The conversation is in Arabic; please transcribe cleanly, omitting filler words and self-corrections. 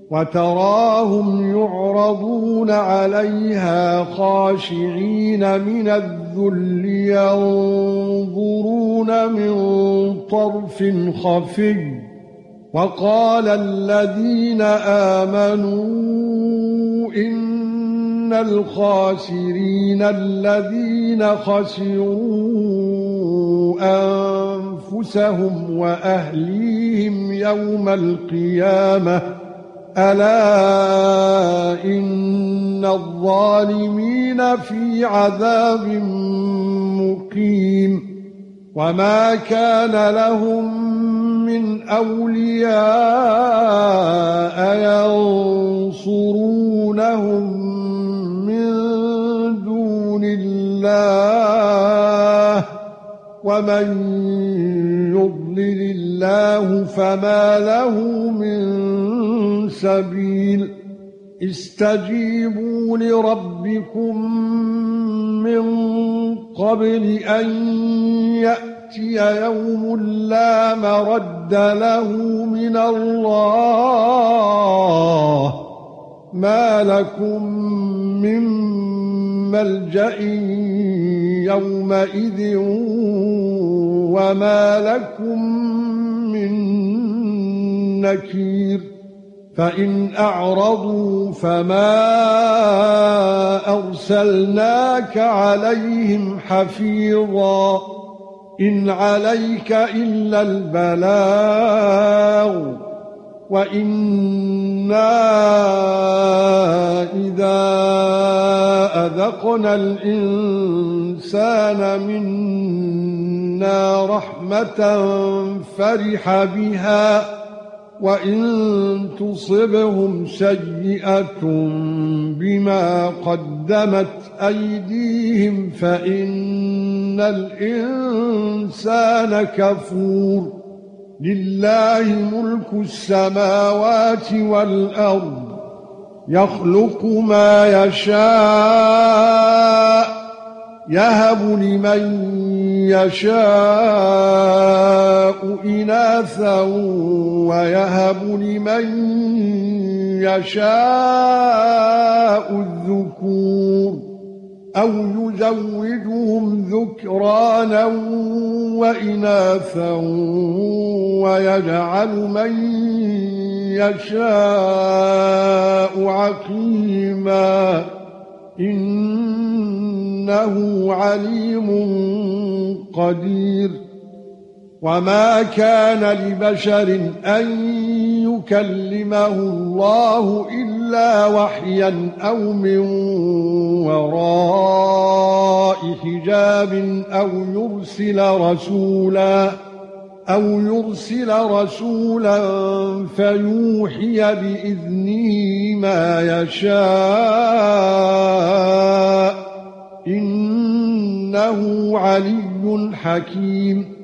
وتراهم يعرضون عليها خاشعين من الذل ينظرون من طرف خفي وقال الذين آمنوا إن الخاسرين الذين خسروا أنفسهم وأهليهم يوم القيامة ألا إن الظالمين في عذاب مقيم وما كان لهم من أولياء ينصرونهم من دون الله ومن يضلل الله فما له من سبيل استجيبوا لربكم من قبل أن يأتي يوم لا مرد له من الله ما لكم من ملجأ يومئذ وما لكم من نكير فإن أعرضوا فما أرسلناك عليهم حفيظا إن عليك إلا البلاغ وإنا إذا أذقنا الإنسان منا رحمة فرح بها وَإِن تُصِبْهُمْ سَيِّئَةٌ بِمَا قَدَّمَتْ أَيْدِيهِمْ فَإِنَّ الْإِنسَانَ كَفُورٌ لِلَّهِ مُلْكُ السَّمَاوَاتِ وَالْأَرْضِ يَخْلُقُ مَا يَشَاءُ يَهَبُ لِمَن يَشَاءُ إِنَاثًا وَيَهَبُ لِمَن يَشَاءُ الذُّكُورَ أَوْ يُزَوِّجُهُمْ ذُكْرَانًا وَإِنَاثًا وَيَجْعَلُ مَن يَشَاءُ عَقِيمًا إِنَّهُ عَلِيمٌ قَدِيرٌ وَمَا كَانَ لِبَشَرٍ أَن يُكَلِّمَهُ اللَّهُ إِلَّا وَحْيًا أَوْ مِن وَرَاءِ حِجَابٍ أَوْ يُرْسِلَ رَسُولًا فَيُوحِيَ بِإِذْنِهِ مَا يَشَاءُ إِنَّهُ عَلِيٌّ حَكِيمٌ